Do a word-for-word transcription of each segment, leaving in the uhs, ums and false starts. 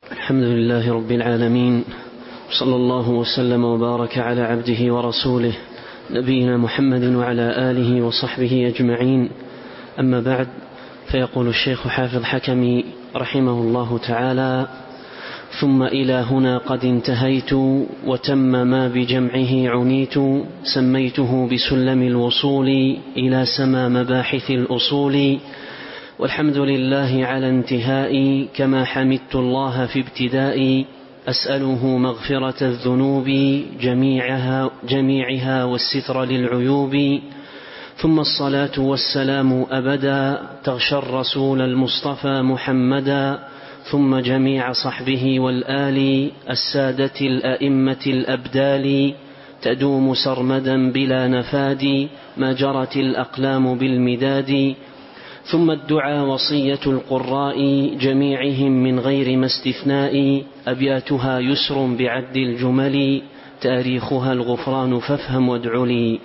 الحمد لله رب العالمين، صلى الله وسلم وبارك على عبده ورسوله نبينا محمد وعلى آله وصحبه أجمعين. أما بعد، فيقول الشيخ حافظ حكمي رحمه الله تعالى: ثم إلى هنا قد انتهيت وتم ما بجمعه عنيت، سميته بسلم الوصول إلى سما مباحث الأصول. والحمد لله على انتهائي كما حمدت الله في ابتدائي، أسأله مغفرة الذنوب جميعها, جميعها والستر للعيوب. ثم الصلاة والسلام أبدا تغشى الرسول المصطفى محمدا، ثم جميع صحبه والآل السادة الأئمة الأبدال، تدوم سرمدا بلا نفاد ما جرت الأقلام بالمداد. ثم الدعاء وصية القراء جميعهم من غير ما استثناء، أبياتها يسر بعد الجمل تاريخها الغفران فافهم وادع لي.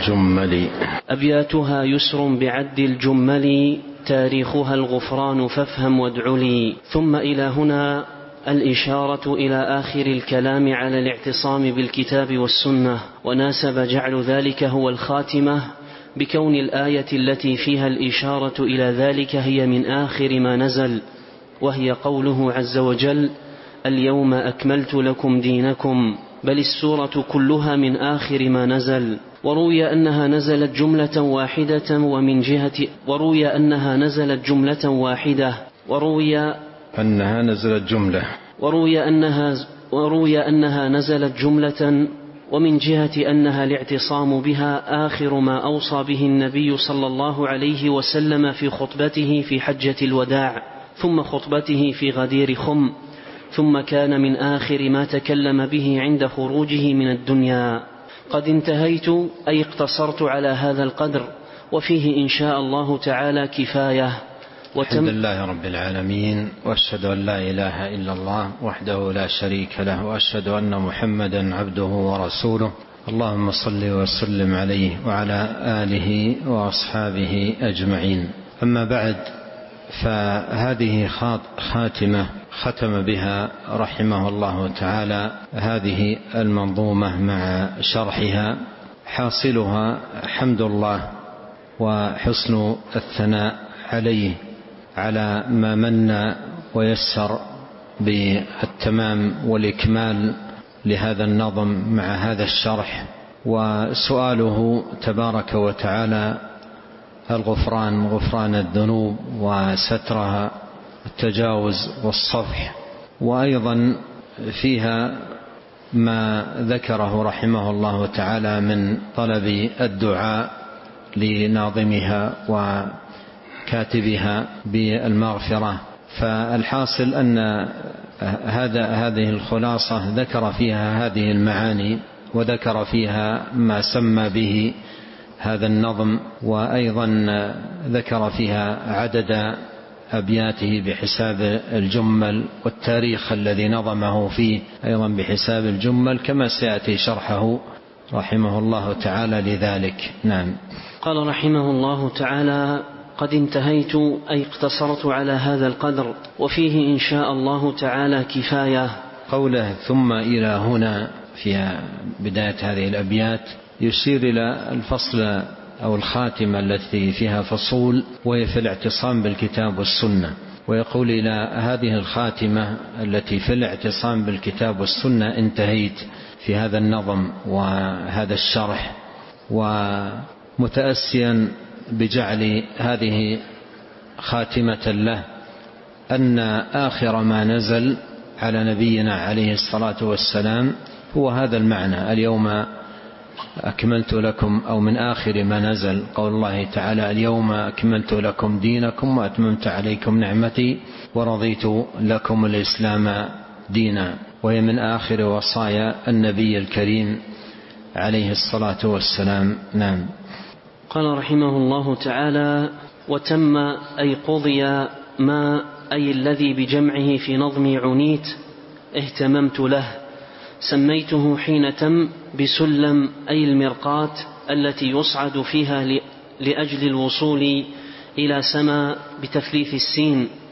الجمل أبياتها يسر بعد الجمل تاريخها الغفران فافهم وادع لي. ثم إلى هنا الإشارة إلى آخر الكلام على الاعتصام بالكتاب والسنة، وناسب جعل ذلك هو الخاتمة بكون الآية التي فيها الإشارة إلى ذلك هي من آخر ما نزل، وهي قوله عز وجل: اليوم أكملت لكم دينكم، بل السورة كلها من آخر ما نزل. وروي أنها نزلت جملة واحدة ومن جهة وروي أنها نزلت جملة واحدة وروي أنها نزلت جملة وروي أنها وروي أنها نزلت جملة ومن جهة أنها الاعتصام بها آخر ما أوصى به النبي صلى الله عليه وسلم في خطبته في حجة الوداع، ثم خطبته في غدير خم، ثم كان من آخر ما تكلم به عند خروجه من الدنيا. قد انتهيت أي اقتصرت على هذا القدر، وفيه إن شاء الله تعالى كفاية. الحمد لله رب العالمين، وأشهد أن لا إله إلا الله وحده لا شريك له، وأشهد أن محمدا عبده ورسوله. اللهم صل وسلم عليه وعلى آله وأصحابه أجمعين. أما بعد، فهذه خاتمة ختم بها رحمه الله تعالى هذه المنظومة مع شرحها، حاصلها حمد الله وحسن الثناء عليه على ما من ويسر بالتمام والإكمال لهذا النظم مع هذا الشرح، وسؤاله تبارك وتعالى الغفران، غفران الذنوب وسترها، التجاوز والصفح. وأيضا فيها ما ذكره رحمه الله تعالى من طلب الدعاء لناظمها وكاتبها بالمغفرة. فالحاصل أن هذا هذه الخلاصة ذكر فيها هذه المعاني، وذكر فيها ما سمى به هذا النظم، وأيضا ذكر فيها عدد أبياته بحساب الجمل، والتاريخ الذي نظمه فيه أيضا بحساب الجمل، كما سيأتي شرحه رحمه الله تعالى لذلك. نعم. قال رحمه الله تعالى: قد انتهيت أي اقتصرت على هذا القدر، وفيه إن شاء الله تعالى كفاية. قوله ثم إلى هنا في بداية هذه الأبيات يشير إلى الفصل أو الخاتمة التي فيها فصول، وهي في الاعتصام بالكتاب والسنة. ويقول: إلى هذه الخاتمة التي في الاعتصام بالكتاب والسنة انتهيت في هذا النظم وهذا الشرح، ومتأسيا بجعل هذه خاتمة له أن آخر ما نزل على نبينا عليه الصلاة والسلام هو هذا المعنى: اليوم أكملت لكم، أو من آخر ما نزل قول الله تعالى: اليوم أكملت لكم دينكم وأتممت عليكم نعمتي ورضيت لكم الإسلام دينا. وهي من آخر وصايا النبي الكريم عليه الصلاة والسلام. نعم. قال رحمه الله تعالى: وتم أي قضي ما أي الذي بجمعه في نظمي عنيت اهتممت له، سميته حين تم بسلم أي المرقاة التي يصعد فيها لأجل الوصول إلى سما بتثليث السين،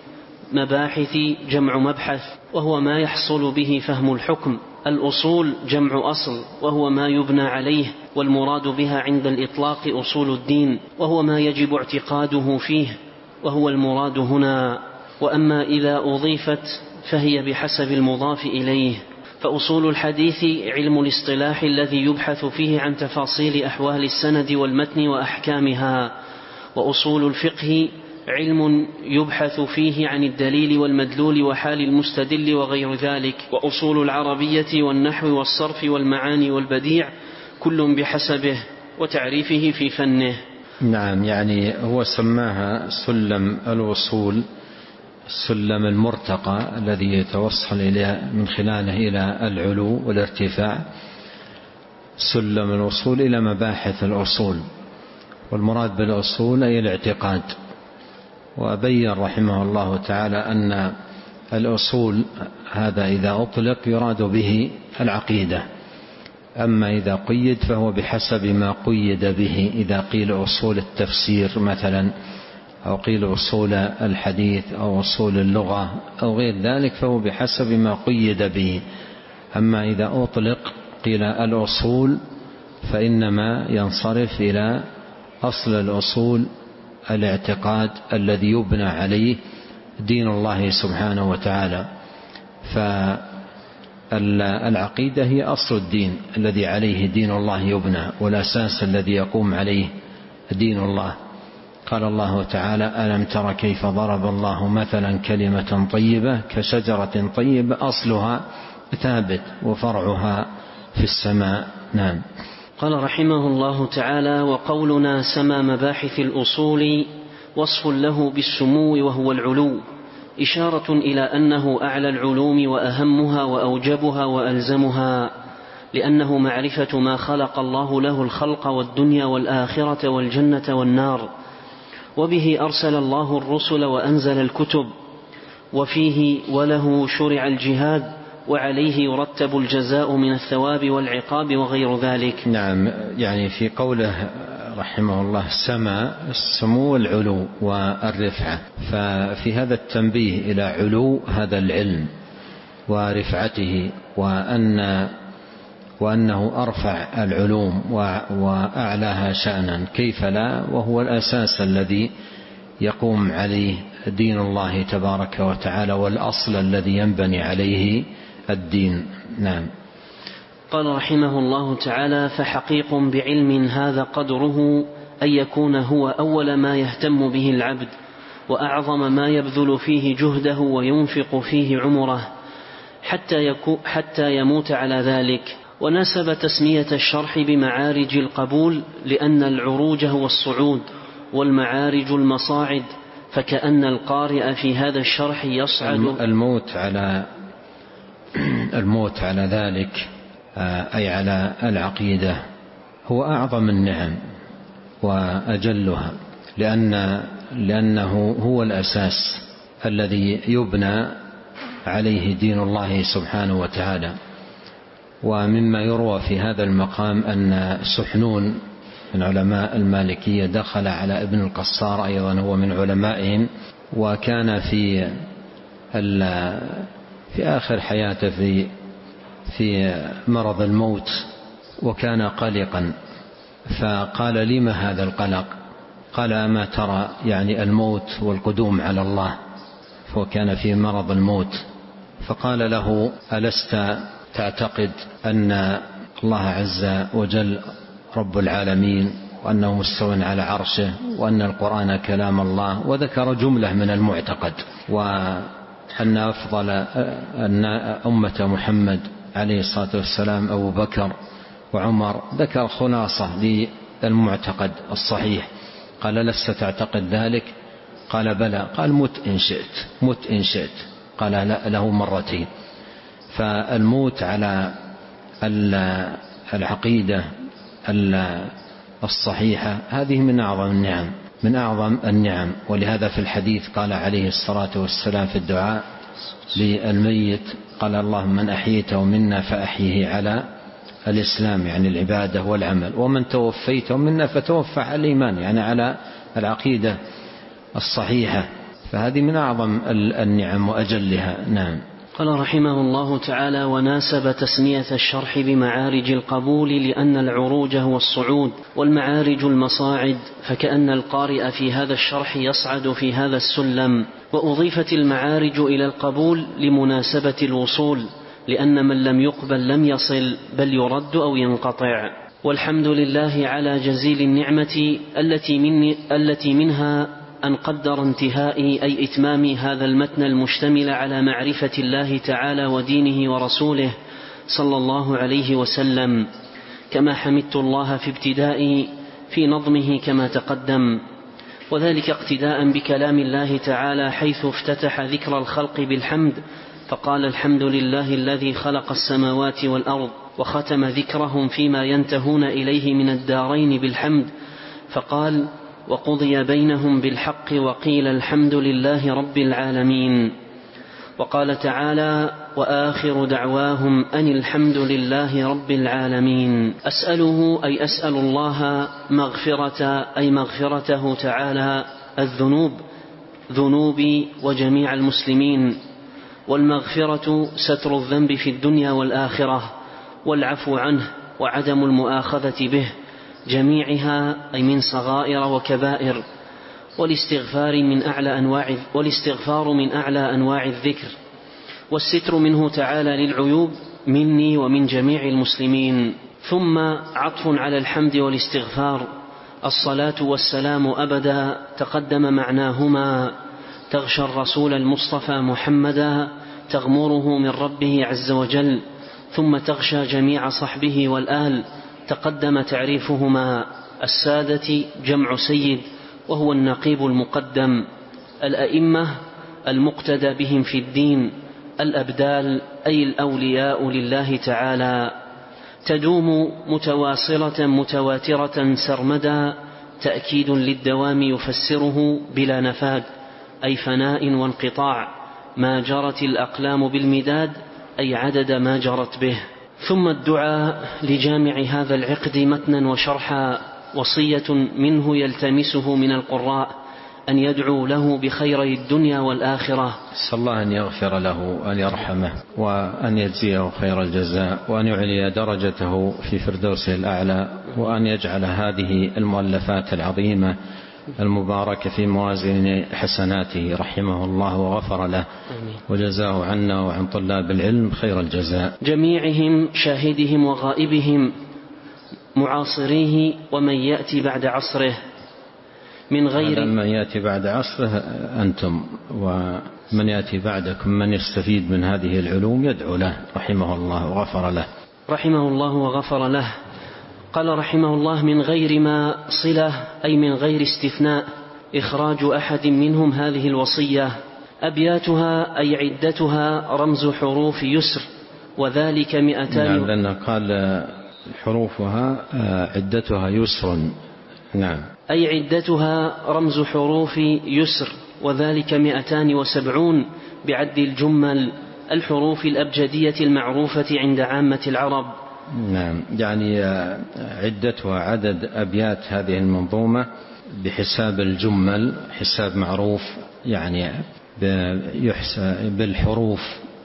مباحث جمع مبحث وهو ما يحصل به فهم الحكم. الأصول جمع أصل وهو ما يبنى عليه، والمراد بها عند الإطلاق أصول الدين وهو ما يجب اعتقاده فيه، وهو المراد هنا. وأما إذا أضيفت فهي بحسب المضاف إليه. فأصول الحديث علم الاصطلاح الذي يبحث فيه عن تفاصيل أحوال السند والمتن وأحكامها، وأصول الفقه علم يبحث فيه عن الدليل والمدلول وحال المستدل وغير ذلك. وأصول العربية والنحو والصرف والمعاني والبديع كل بحسبه وتعريفه في فنه. نعم، يعني هو سماها سلم الوصول، السلم المرتقى الذي يتوصل إليه من خلاله إلى العلو والارتفاع، سلم الوصول إلى مباحث الأصول. والمراد بالأصول أي الاعتقاد. وبين رحمه الله تعالى أن الأصول هذا إذا أطلق يراد به العقيدة، أما إذا قيد فهو بحسب ما قيد به. إذا قيل أصول التفسير مثلا، أو قيل أصول الحديث أو أصول اللغة أو غير ذلك فهو بحسب ما قيد به. أما إذا أطلق قيل الأصول فإنما ينصرف إلى أصل الأصول الاعتقاد الذي يبنى عليه دين الله سبحانه وتعالى. فالعقيدة هي أصل الدين الذي عليه دين الله يبنى، والأساس الذي يقوم عليه دين الله. قال الله تعالى: ألم تر كيف ضرب الله مثلا كلمة طيبة كشجرة طيبة أصلها ثابت وفرعها في السماء. نعم. قال رحمه الله تعالى: وقولنا سما مباحث الأصول وصف له بالسمو وهو العلو، إشارة إلى أنه أعلى العلوم وأهمها وأوجبها وألزمها، لأنه معرفة ما خلق الله له الخلق والدنيا والآخرة والجنة والنار، وبه أرسل الله الرسل وأنزل الكتب، وفيه وله شرع الجهاد، وعليه يرتب الجزاء من الثواب والعقاب وغير ذلك. نعم، يعني في قوله رحمه الله سما، السمو العلو والرفعة، ففي هذا التنبيه إلى علو هذا العلم ورفعته، وأن وأنه أرفع العلوم وأعلاها شأنا، كيف لا، وهو الأساس الذي يقوم عليه دين الله تبارك وتعالى، والأصل الذي ينبني عليه الدين. نعم. قال رحمه الله تعالى: فحقيق بعلم هذا قدره أن يكون هو أول ما يهتم به العبد، وأعظم ما يبذل فيه جهده وينفق فيه عمره حتى, يكو حتى يموت على ذلك. ونسب تسمية الشرح بمعارج القبول، لأن العروج هو الصعود والمعارج المصاعد، فكأن القارئ في هذا الشرح يصعد. الموت على الموت على ذلك أي على العقيدة هو أعظم النعم وأجلها، لأن لأنه هو الأساس الذي يبنى عليه دين الله سبحانه وتعالى. ومما يروى في هذا المقام أن سحنون من علماء المالكية دخل على ابن القصار، أيضا هو من علمائهم، وكان في في آخر حياته في في مرض الموت، وكان قلقا، فقال: لما هذا القلق؟ قال: أما ترى يعني الموت والقدوم على الله؟ فكان في مرض الموت، فقال له: ألست تعتقد أن الله عز وجل رب العالمين، وأنه مستو على عرشه، وأن القرآن كلام الله؟ وذكر جملة من المعتقد، وأن أفضل أن أمة محمد عليه الصلاة والسلام أبو بكر وعمر، ذكر خلاصة للمعتقد الصحيح. قال: لست تعتقد ذلك؟ قال: بلى. قال: مت إن شئت، مت إن شئت. قال له مرتين. فالموت على العقيدة الصحيحة هذه من أعظم النعم، من أعظم النعم. ولهذا في الحديث قال عليه الصلاة والسلام في الدعاء للميت، قال: اللهم من أحييته منا فأحيه على الإسلام، يعني العبادة والعمل، ومن توفيته منا فتوفى على الإيمان، يعني على العقيدة الصحيحة. فهذه من أعظم النعم وأجلها. نعم. قال رحمه الله تعالى: وناسب تسمية الشرح بمعارج القبول لأن العروج هو الصعود والمعارج المصاعد، فكأن القارئ في هذا الشرح يصعد في هذا السلم. وأضيفت المعارج إلى القبول لمناسبة الوصول، لأن من لم يقبل لم يصل بل يرد أو ينقطع. والحمد لله على جزيل النعمة التي, من التي منها أن قدر انتهائي أي إتمامي هذا المتن المشتمل على معرفة الله تعالى ودينه ورسوله صلى الله عليه وسلم، كما حمدت الله في ابتدائي في نظمه كما تقدم، وذلك اقتداء بكلام الله تعالى حيث افتتح ذكر الخلق بالحمد فقال: الحمد لله الذي خلق السماوات والأرض، وختم ذكرهم فيما ينتهون إليه من الدارين بالحمد فقال: وقضي بينهم بالحق وقيل الحمد لله رب العالمين. وقال تعالى: وآخر دعواهم أن الحمد لله رب العالمين. أسأله أي أسأل الله مغفرة أي مغفرته تعالى الذنوب ذنوبي وجميع المسلمين، والمغفرة ستر الذنب في الدنيا والآخرة، والعفو عنه وعدم المؤاخذة به جميعها أي من صغائر وكبائر، والاستغفار من أعلى أنواع والاستغفار من أعلى أنواع الذكر، والستر منه تعالى للعيوب مني ومن جميع المسلمين. ثم عطف على الحمد والاستغفار: الصلاة والسلام أبدا تقدم معناهما، تغشى الرسول المصطفى محمدا تغمره من ربه عز وجل، ثم تغشى جميع صحبه والآل تقدم تعريفهما. السادة جمع سيد وهو النقيب المقدم، الأئمة المقتدى بهم في الدين، الأبدال أي الأولياء لله تعالى، تدوم متواصلة متواترة سرمدا، تأكيد للدوام يفسره بلا نفاد أي فناء وانقطاع، ما جرت الأقلام بالمداد أي عدد ما جرت به. ثم الدعاء لجامع هذا العقد متنا وشرحا، وصية منه يلتمسه من القراء أن يدعو له بخيري الدنيا والآخرة. صلى الله أن يغفر له وأن يرحمه وأن يجزيه خير الجزاء، وأن يعلي درجته في فردوسه الأعلى، وأن يجعل هذه المؤلفات العظيمة المباركة في موازين حسناته رحمه الله وغفر له وجزاه عنا وعن طلاب العلم خير الجزاء، جميعهم شاهدهم وغائبهم، معاصريه ومن يأتي بعد عصره، من غير من يأتي بعد عصره أنتم، ومن يأتي بعدكم من يستفيد من هذه العلوم يدعو له رحمه الله وغفر له رحمه الله وغفر له. قال رحمه الله: من غير ما صلة أي من غير استثناء إخراج أحد منهم هذه الوصية. أبياتها أي عدتها رمز حروف يسر، وذلك مئتان. نعم، لأن قال حروفها عدتها يسر. نعم، أي عدتها رمز حروف يسر، وذلك مئتان وسبعون بعد الجمل الحروف الأبجدية المعروفة عند عامة العرب. نعم، يعني عدتها عدد أبيات هذه المنظومة بحساب الجمل، حساب معروف، يعني بالحروف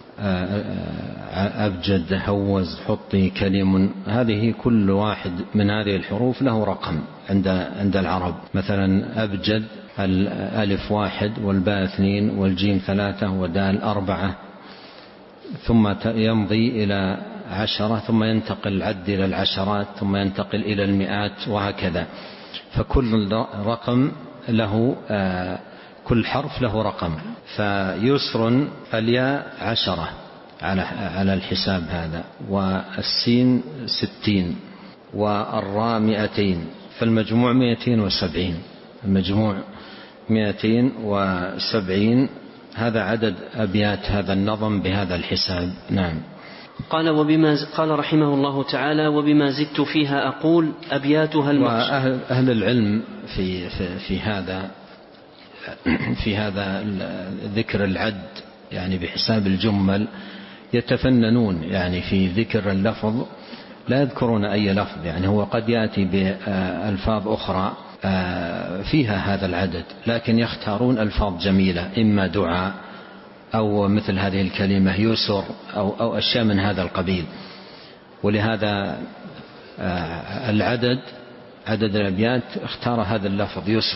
أبجد، هوز، حطي، كلم، هذه كل واحد من هذه الحروف له رقم عند عند العرب. مثلا أبجد الألف واحد والباء اثنين والجيم ثلاثة ودال أربعة، ثم يمضي إلى عشرة، ثم ينتقل العد إلى العشرات، ثم ينتقل إلى المئات، وهكذا. فكل رقم له آه كل حرف له رقم. فيسر الياء عشرة على على الحساب هذا، والسين ستين، والراء مئتين، فالمجموع مئتين وسبعين، المجموع مئتين وسبعين. هذا عدد أبيات هذا النظم بهذا الحساب. نعم. قال وبما قال رحمه الله تعالى: وبما زدت فيها أقول أبياتها المقصود. وأهل أهل العلم في في, في هذا في هذا ذكر العد يعني بحساب الجمل يتفننون يعني في ذكر اللفظ، لا يذكرون أي لفظ، يعني هو قد يأتي بألفاظ أخرى فيها هذا العدد، لكن يختارون ألفاظ جميلة، إما دعاء أو مثل هذه الكلمة يسر أو, أو أشياء من هذا القبيل. ولهذا العدد عدد الأبيات اختار هذا اللفظ يسر.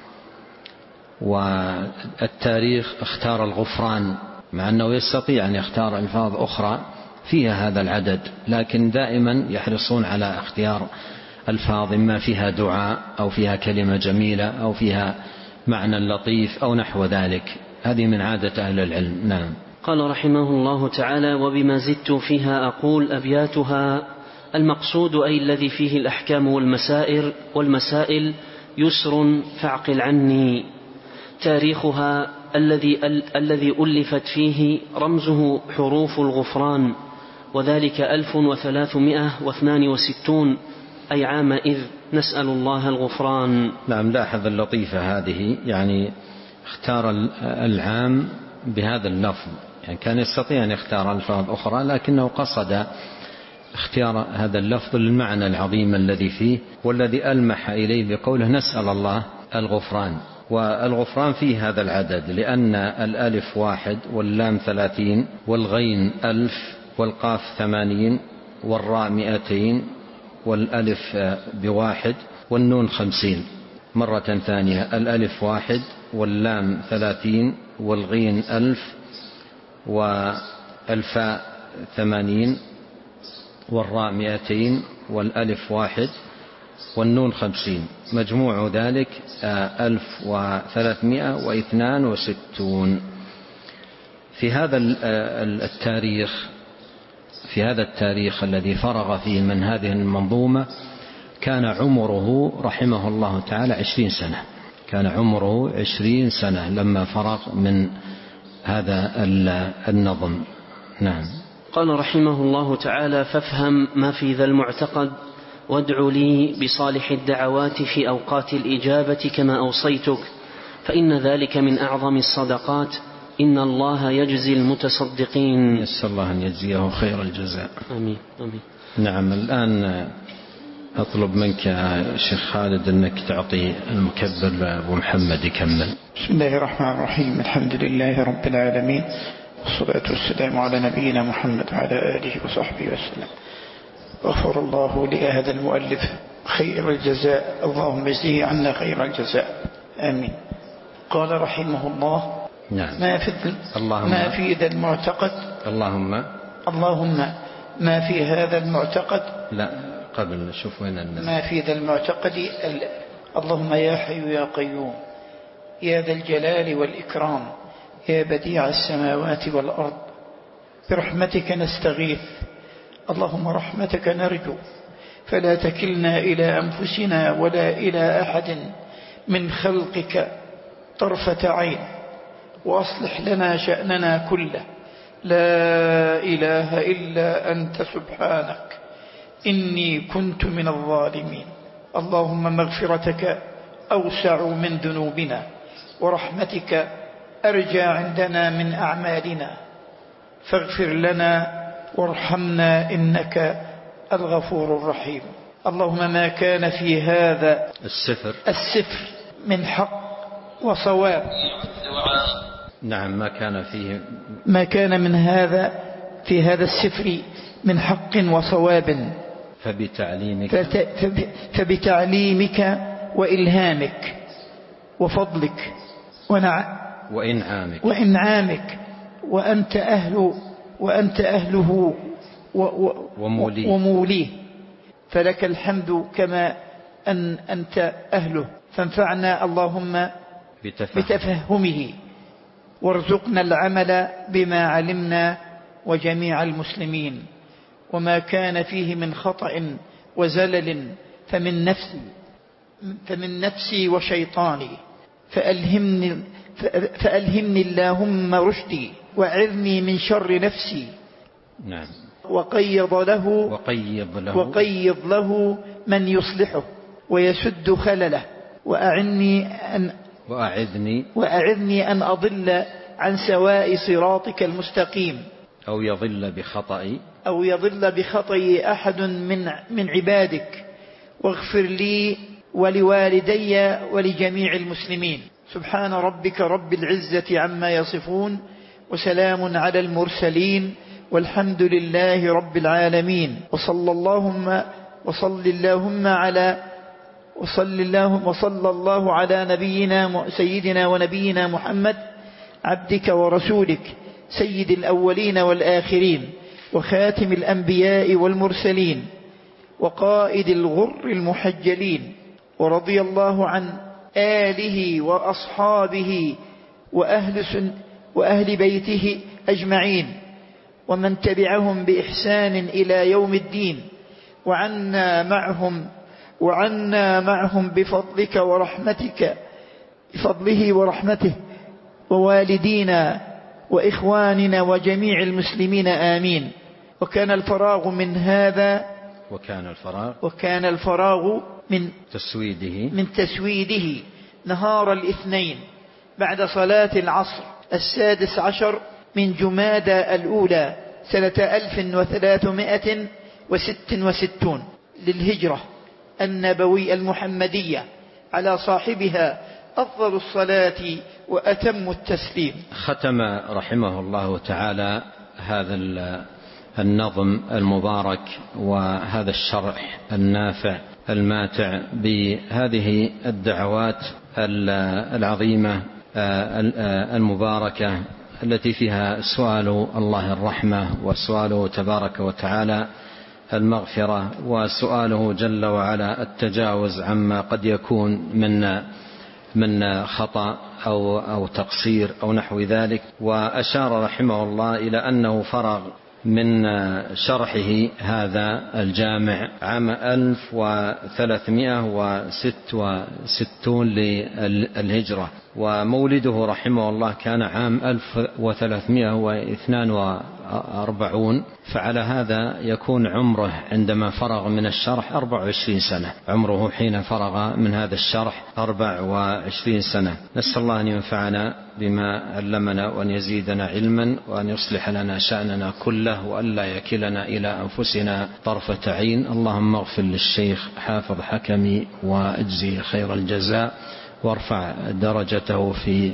والتاريخ اختار الغفران، مع أنه يستطيع أن يختار ألفاظ أخرى فيها هذا العدد، لكن دائما يحرصون على اختيار ألفاظ إما فيها دعاء أو فيها كلمة جميلة أو فيها معنى لطيف أو نحو ذلك. هذه من عادة أهل العلم. نعم. قال رحمه الله تعالى: وبما زدت فيها أقول أبياتها المقصود أي الذي فيه الأحكام والمسائل والمسائل يسر فاعقل عني. تاريخها الذي الذي ألفت فيه رمزه حروف الغفران، وذلك ألف وثلاثمائة واثنان وستون، أي عام إذ نسأل الله الغفران. نعم. لاحظ اللطيفة هذه، يعني اختار العام بهذا اللفظ، يعني كان يستطيع أن يختار ألفاظ أخرى، لكنه قصد اختيار هذا اللفظ للمعنى العظيم الذي فيه، والذي ألمح إليه بقوله نسأل الله الغفران. والغفران فيه هذا العدد، لأن الألف واحد واللام ثلاثين والغين ألف والقاف ثمانين والراء مئتين والألف بواحد والنون خمسين. مرة ثانية: الألف واحد واللام ثلاثين والغين ألف والفاء ثمانين والراء مئتين والألف واحد والنون خمسين، مجموع ذلك ألف وثلاثمائة واثنان وستون. في هذا التاريخ في هذا التاريخ الذي فرغ فيه من هذه المنظومة كان عمره رحمه الله تعالى عشرين سنة كان عمره عشرين سنة لما فرغ من هذا النظم. نعم. قال رحمه الله تعالى: فافهم ما في ذا المعتقد وادع لي بصالح الدعوات في أوقات الإجابة كما أوصيتك، فإن ذلك من أعظم الصدقات، إن الله يجزي المتصدقين. يسأل الله أن يجزيه خير الجزاء. آمين آمين. نعم. الآن أطلب منك يا شيخ خالد أنك تعطي المكبر أبو محمد يكمل. بسم الله الرحمن الرحيم. الحمد لله رب العالمين، والصلاة والسلام على نبينا محمد وعلى آله وصحبه وسلم. غفر الله لهذا المؤلف خير الجزاء، اللهم اجزه عنا خير الجزاء. آمين. قال رحمه الله: نعم. ما في اللهم ما في ذا المعتقد اللهم اللهم ما في هذا المعتقد لا قبل نشوف وين النبي. ما في ذا المعتقد ال... اللهم يا حي يا قيوم يا ذا الجلال والإكرام يا بديع السماوات والأرض، برحمتك نستغيث، اللهم رحمتك نرجو، فلا تكلنا إلى أنفسنا ولا إلى أحد من خلقك طرفة عين، وأصلح لنا شأننا كله، لا إله إلا أنت سبحانك إني كنت من الظالمين. اللهم مغفرتك أوسع من ذنوبنا، ورحمتك أرجى عندنا من أعمالنا، فاغفر لنا وارحمنا إنك الغفور الرحيم. اللهم ما كان في هذا السفر السفر من حق وصواب. نعم. ما كان فيه ما كان من هذا في هذا السفر من حق وصواب، فبتعليمك فبتعليمك وإلهامك وفضلك ونع وإنعامك وإنعامك وأنت أهل وأنت أهله وموليه, وموليه فلك الحمد كما أن أنت أهله، فانفعنا اللهم بتفهمه، وارزقنا العمل بما علمنا وجميع المسلمين، وما كان فيه من خطأ وزلل فمن نفسي فمن نفسي وشيطاني، فألهمني, فألهمني اللهم رشدي، وأعذني من شر نفسي. نعم. وقيض له, وقيض له, وقيض له من يصلحه ويسد خلله، وأعني أن وأعذني وأعذني أن أضل عن سواء صراطك المستقيم، أو يضل بخطئي أو يضل بخطئي أحد من من عبادك، واغفر لي ولوالدي ولجميع المسلمين. سبحان ربك رب العزة عما يصفون، وسلام على المرسلين، والحمد لله رب العالمين. وصلى اللهم وصل اللهم على وصل اللهم وصلى الله على نبينا سيدنا ونبينا محمد عبدك ورسولك سيد الأولين والآخرين، وخاتم الأنبياء والمرسلين، وقائد الغر المحجلين. ورضي الله عن آله وأصحابه وأهل, سن وأهل بيته أجمعين، ومن تبعهم بإحسان إلى يوم الدين، وعنا معهم وعنا معهم بفضلك ورحمتك بفضله ورحمته، ووالدينا وإخواننا وجميع المسلمين آمين. وكان الفراغ من هذا وكان الفراغ وكان الفراغ من تسويده من تسويده نهار الاثنين بعد صلاة العصر السادس عشر من جمادى الأولى سنة ألف وثلاثمائة وست وستين للهجرة النبوي المحمدية، على صاحبها أفضل الصلاة وأتم التسليم. ختم رحمه الله تعالى هذا النظم المبارك وهذا الشرح النافع الماتع بهذه الدعوات العظيمة المباركة التي فيها سؤال الله الرحمة، وسؤاله تبارك وتعالى المغفرة، وسؤاله جل وعلا التجاوز عما قد يكون من من خطأ أو أو تقصير أو نحو ذلك. وأشار رحمه الله إلى أنه فرغ من شرحه هذا الجامع عام ألف وثلاثمائة وستة وستين للهجرة، ومولده رحمه الله كان عام ألف وثلاثمائة واثنين وأربعين، فعلى هذا يكون عمره عندما فرغ من الشرح أربع وعشرين سنة، عمره حين فرغ من هذا الشرح أربع وعشرين سنة. نسأل الله أن ينفعنا بما علمنا، وأن يزيدنا علما، وأن يصلح لنا شأننا كله، وأن لا يكلنا إلى أنفسنا طرفة عين. اللهم اغفر للشيخ حافظ حكمي واجزيه خير الجزاء، وارفع درجته في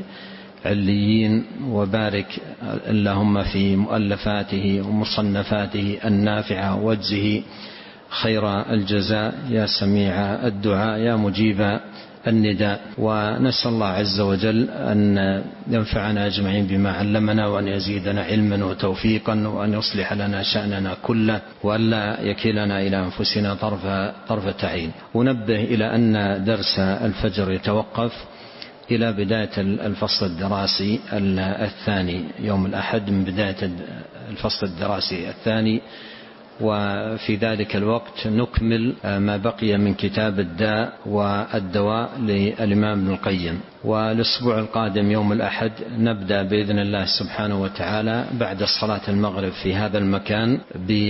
عليين، وبارك اللهم في مؤلفاته ومصنفاته النافعة، واجزه خير الجزاء يا سميع الدعاء يا مجيب النداء. ونسأل الله عز وجل أن ينفعنا أجمعين بما علمنا، وأن يزيدنا علما وتوفيقا، وأن يصلح لنا شأننا كله، وأن لا يكلنا إلى أنفسنا طرف طرفة عين. ونبه إلى أن درس الفجر يتوقف إلى بداية الفصل الدراسي الثاني يوم الأحد، من بداية الفصل الدراسي الثاني، وفي ذلك الوقت نكمل ما بقي من كتاب الداء والدواء للإمام ابن القيم. والأسبوع القادم يوم الأحد نبدأ بإذن الله سبحانه وتعالى بعد صلاة المغرب في هذا المكان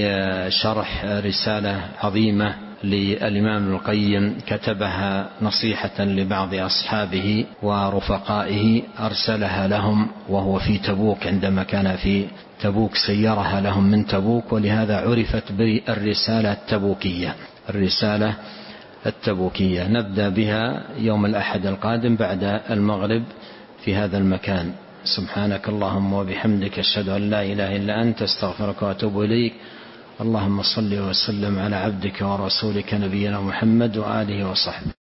بشرح رسالة عظيمة للإمام ابن القيم كتبها نصيحة لبعض أصحابه ورفقائه، أرسلها لهم وهو في تبوك، عندما كان في تبوك سيرها لهم من تبوك، ولهذا عرفت بالرسالة التبوكية. الرسالة التبوكية نبدأ بها يوم الأحد القادم بعد المغرب في هذا المكان. سبحانك اللهم وبحمدك، أشهد أن لا إله إلا أنت، استغفرك وأتوب إليك. اللهم صل وسلم على عبدك ورسولك نبينا محمد وآله وصحبه.